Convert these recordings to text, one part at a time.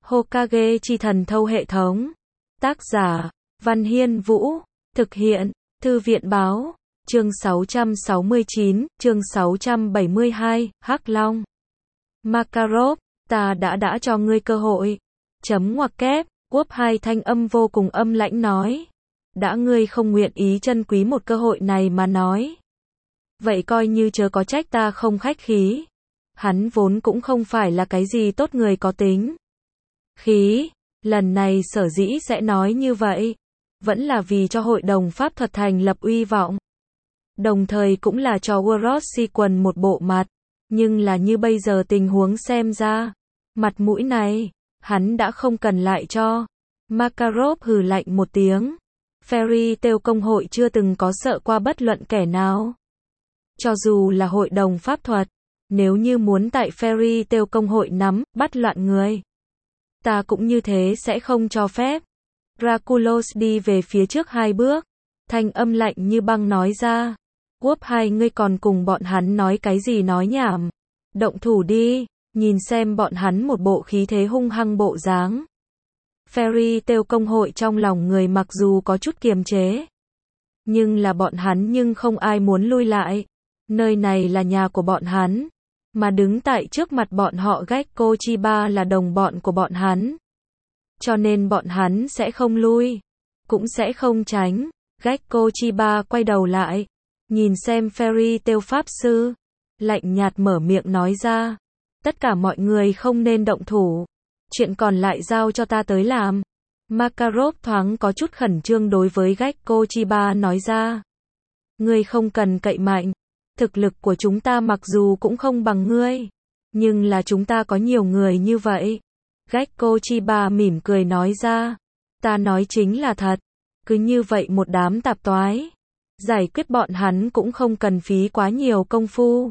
Hokage chi thần thâu hệ thống. Tác giả, Văn Hiên Vũ. Thực hiện, Thư viện báo. Chương 669, chương 672, Hắc Long. Makarov, ta đã cho ngươi cơ hội. Chấm ngoặc kép, Quốc hai thanh âm vô cùng âm lãnh nói. Đã ngươi không nguyện ý trân quý một cơ hội này mà nói. Vậy coi như chớ có trách ta không khách khí. Hắn vốn cũng không phải là cái gì tốt người có tính khí. Lần này sở dĩ sẽ nói như vậy, vẫn là vì cho hội đồng pháp thuật thành lập uy vọng. Đồng thời cũng là cho World Sequence một bộ mặt. Nhưng là như bây giờ tình huống xem ra, mặt mũi này, hắn đã không cần lại cho. Makarov hừ lạnh một tiếng. Fairy Tail công hội chưa từng có sợ qua bất luận kẻ nào. Cho dù là hội đồng pháp thuật, nếu như muốn tại Fairy Tail công hội nắm, bắt loạn người, ta cũng như thế sẽ không cho phép. Draculos đi về phía trước 2 bước, thanh âm lạnh như băng nói ra. Quốc hai ngươi còn cùng bọn hắn nói cái gì nói nhảm. Động thủ đi, nhìn xem bọn hắn một bộ khí thế hung hăng bộ dáng. Fairy Tail công hội trong lòng người mặc dù có chút kiềm chế, nhưng là bọn hắn nhưng không ai muốn lui lại. Nơi này là nhà của bọn hắn, mà đứng tại trước mặt bọn họ Gekko Chiba là đồng bọn của bọn hắn. Cho nên bọn hắn sẽ không lui, cũng sẽ không tránh. Gekko Chiba quay đầu lại, nhìn xem Fairy Tail pháp sư, lạnh nhạt mở miệng nói ra. Tất cả mọi người không nên động thủ. Chuyện còn lại giao cho ta tới làm. Makarov thoáng có chút khẩn trương đối với Gekko Chiba nói ra. Ngươi không cần cậy mạnh. Thực lực của chúng ta mặc dù cũng không bằng ngươi, nhưng là chúng ta có nhiều người như vậy. Gekko Chiba mỉm cười nói ra. Ta nói chính là thật. Cứ như vậy một đám tạp toái, giải quyết bọn hắn cũng không cần phí quá nhiều công phu.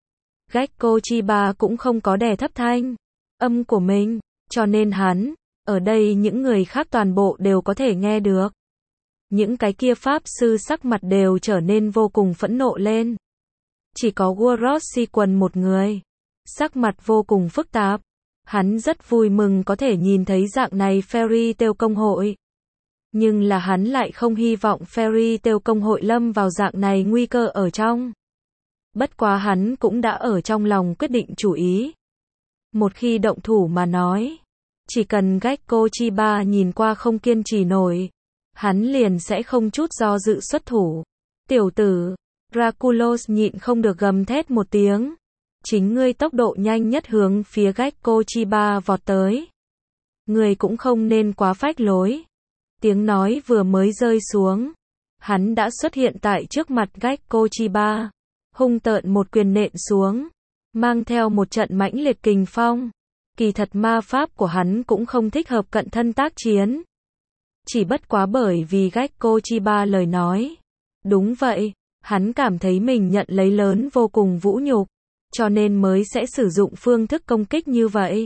Gekko Chiba cũng không có đè thấp thanh âm của mình, cho nên hắn, ở đây những người khác toàn bộ đều có thể nghe được. Những cái kia pháp sư sắc mặt đều trở nên vô cùng phẫn nộ lên. Chỉ có World Sequence một người, sắc mặt vô cùng phức tạp. Hắn rất vui mừng có thể nhìn thấy dạng này Fairy Tail công hội. Nhưng là hắn lại không hy vọng Fairy Tail công hội lâm vào dạng này nguy cơ ở trong. Bất quá hắn cũng đã ở trong lòng quyết định chủ ý. Một khi động thủ mà nói, chỉ cần Gekko Chiba nhìn qua không kiên trì nổi, hắn liền sẽ không chút do dự xuất thủ. Tiểu tử, Draculos nhịn không được gầm thét một tiếng. Chính ngươi tốc độ nhanh nhất hướng phía Gekko Chiba vọt tới. Ngươi cũng không nên quá phách lối. Tiếng nói vừa mới rơi xuống, hắn đã xuất hiện tại trước mặt Gekko Chiba, hung tợn một quyền nện xuống, mang theo một trận mãnh liệt kình phong. Kỳ thật ma pháp của hắn cũng không thích hợp cận thân tác chiến. Chỉ bất quá bởi vì Gekko Chiba lời nói. Đúng vậy, hắn cảm thấy mình nhận lấy lớn vô cùng vũ nhục, cho nên mới sẽ sử dụng phương thức công kích như vậy.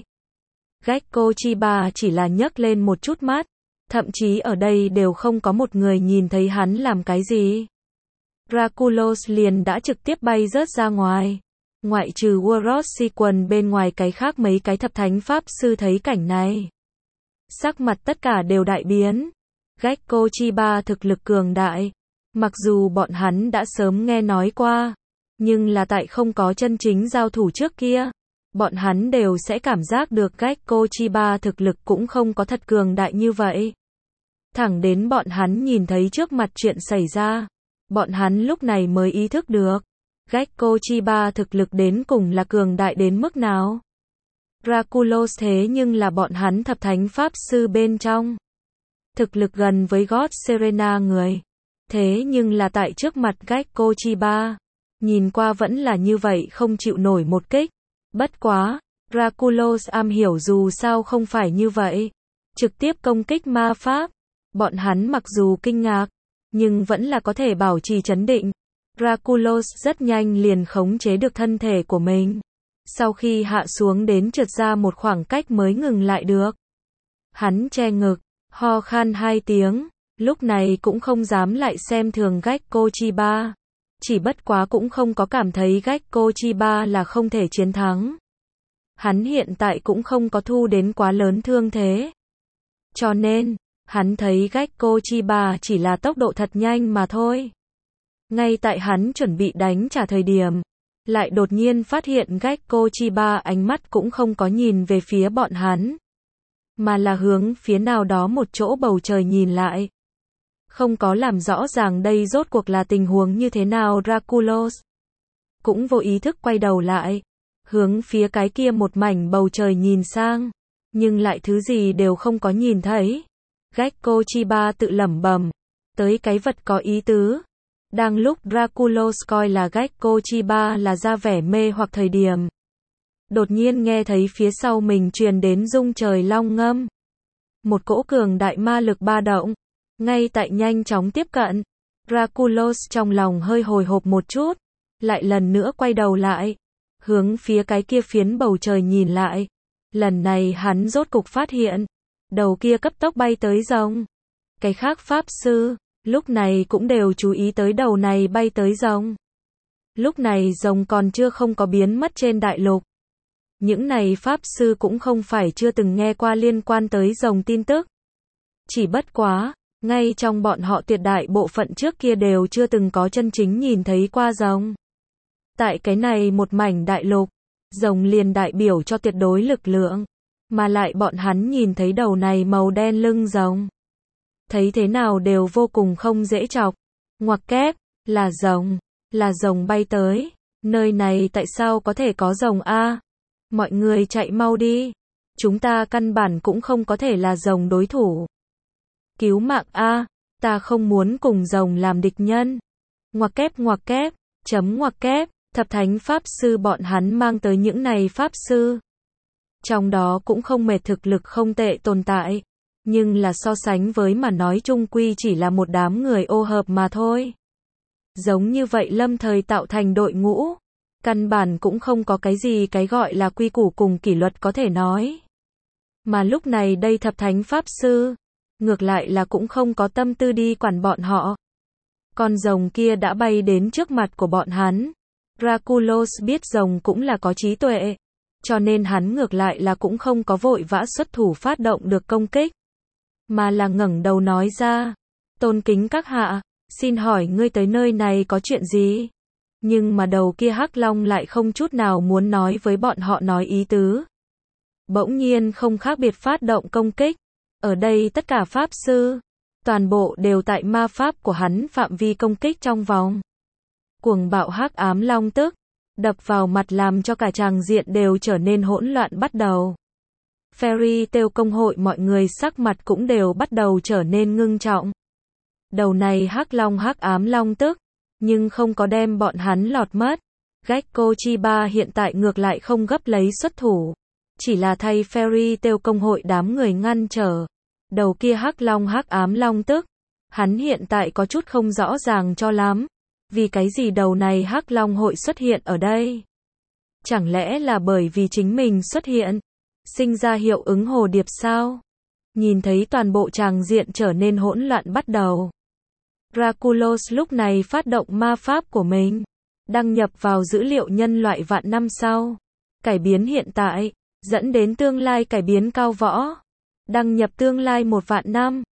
Gekko Chiba chỉ là nhấc lên một chút mắt, thậm chí ở đây đều không có một người nhìn thấy hắn làm cái gì. Draculos liền đã trực tiếp bay rớt ra ngoài. Ngoại trừ World Sequence bên ngoài cái khác mấy cái thập thánh pháp sư thấy cảnh này, sắc mặt tất cả đều đại biến. Gekko Chiba thực lực cường đại, mặc dù bọn hắn đã sớm nghe nói qua, nhưng là tại không có chân chính giao thủ trước kia, bọn hắn đều sẽ cảm giác được Gekko Chiba thực lực cũng không có thật cường đại như vậy. Thẳng đến bọn hắn nhìn thấy trước mặt chuyện xảy ra, bọn hắn lúc này mới ý thức được Gekko Chiba thực lực đến cùng là cường đại đến mức nào. Draculos thế nhưng là bọn hắn thập thánh pháp sư bên trong, thực lực gần với God Serena người. Thế nhưng là tại trước mặt Gekko Chiba, nhìn qua vẫn là như vậy không chịu nổi một kích. Bất quá, Draculos am hiểu dù sao không phải như vậy. Trực tiếp công kích ma pháp. Bọn hắn mặc dù kinh ngạc, nhưng vẫn là có thể bảo trì trấn định. Draculos rất nhanh liền khống chế được thân thể của mình. Sau khi hạ xuống đến trượt ra một khoảng cách mới ngừng lại được. Hắn che ngực, ho khan 2 tiếng. Lúc này cũng không dám lại xem thường Gekko Chiba. Chỉ bất quá cũng không có cảm thấy Gekko Chiba là không thể chiến thắng. hắn hiện tại cũng không có thu đến quá lớn thương thế. Cho nên, hắn thấy Gekko Chiba chỉ là tốc độ thật nhanh mà thôi. Ngay tại hắn chuẩn bị đánh trả thời điểm, lại đột nhiên phát hiện Gekko Chiba ánh mắt cũng không có nhìn về phía bọn hắn, mà là hướng phía nào đó một chỗ bầu trời nhìn lại. Không có làm rõ ràng đây rốt cuộc là tình huống như thế nào, Draculos cũng vô ý thức quay đầu lại, hướng phía cái kia một mảnh bầu trời nhìn sang, nhưng lại thứ gì đều không có nhìn thấy. Gekko Chiba tự lẩm bẩm, tới cái vật có ý tứ. Đang lúc Draculos coi là Gekko Chiba là ra vẻ mê hoặc thời điểm, đột nhiên nghe thấy phía sau mình truyền đến rung trời long ngâm. Một cỗ cường đại ma lực ba động, ngay tại nhanh chóng tiếp cận. Draculos trong lòng hơi hồi hộp một chút, lại lần nữa quay đầu lại, hướng phía cái kia phiến bầu trời nhìn lại. Lần này hắn rốt cục phát hiện, đầu kia cấp tốc bay tới rồng. Cái khác pháp sư, lúc này cũng đều chú ý tới đầu này bay tới rồng. Lúc này rồng còn chưa không có biến mất trên đại lục. Những này pháp sư cũng không phải chưa từng nghe qua liên quan tới rồng tin tức. Chỉ bất quá, ngay trong bọn họ tuyệt đại bộ phận trước kia đều chưa từng có chân chính nhìn thấy qua rồng. Tại cái này một mảnh đại lục, rồng liền đại biểu cho tuyệt đối lực lượng, mà lại bọn hắn nhìn thấy đầu này màu đen lưng rồng. Thấy thế nào đều vô cùng không dễ chọc. Ngoặc kép, là rồng bay tới. Nơi này tại sao có thể có rồng a? Mọi người chạy mau đi. Chúng ta căn bản cũng không có thể là rồng đối thủ. Cứu mạng a, ta không muốn cùng rồng làm địch nhân. Ngoặc kép, chấm ngoặc kép, thập thánh pháp sư bọn hắn mang tới những này pháp sư. Trong đó cũng không mệt thực lực không tệ tồn tại. Nhưng là so sánh với mà nói chung quy chỉ là một đám người ô hợp mà thôi. Giống như vậy lâm thời tạo thành đội ngũ, căn bản cũng không có cái gì cái gọi là quy củ cùng kỷ luật có thể nói. Mà lúc này đây thập thánh pháp sư, ngược lại là cũng không có tâm tư đi quản bọn họ. Con rồng kia đã bay đến trước mặt của bọn hắn. Draculos biết rồng cũng là có trí tuệ, cho nên hắn ngược lại là cũng không có vội vã xuất thủ phát động được công kích, mà là ngẩng đầu nói ra, tôn kính các hạ, xin hỏi ngươi tới nơi này có chuyện gì? Nhưng mà đầu kia hắc long lại không chút nào muốn nói với bọn họ nói ý tứ. Bỗng nhiên không khác biệt phát động công kích. Ở đây tất cả pháp sư, toàn bộ đều tại ma pháp của hắn phạm vi công kích trong vòng. Cuồng bạo hắc ám long tức, đập vào mặt làm cho cả tràng diện đều trở nên hỗn loạn bắt đầu. Fairy Tail công hội mọi người sắc mặt cũng đều bắt đầu trở nên ngưng trọng. Đầu này hắc long hắc ám long tức, nhưng không có đem bọn hắn lọt mất. Gekko Chiba hiện tại ngược lại không gấp lấy xuất thủ, chỉ là thay Fairy Tail công hội đám người ngăn trở. Đầu kia hắc long hắc ám long tức, hắn hiện tại có chút không rõ ràng cho lắm. Vì cái gì đầu này hắc long hội xuất hiện ở đây? Chẳng lẽ là bởi vì chính mình xuất hiện, sinh ra hiệu ứng hồ điệp sao? Nhìn thấy toàn bộ tràng diện trở nên hỗn loạn bắt đầu. Draculos lúc này phát động ma pháp của mình, đăng nhập vào dữ liệu nhân loại vạn năm sau. Cải biến hiện tại, dẫn đến tương lai cải biến cao võ. Đăng nhập tương lai 1 vạn năm.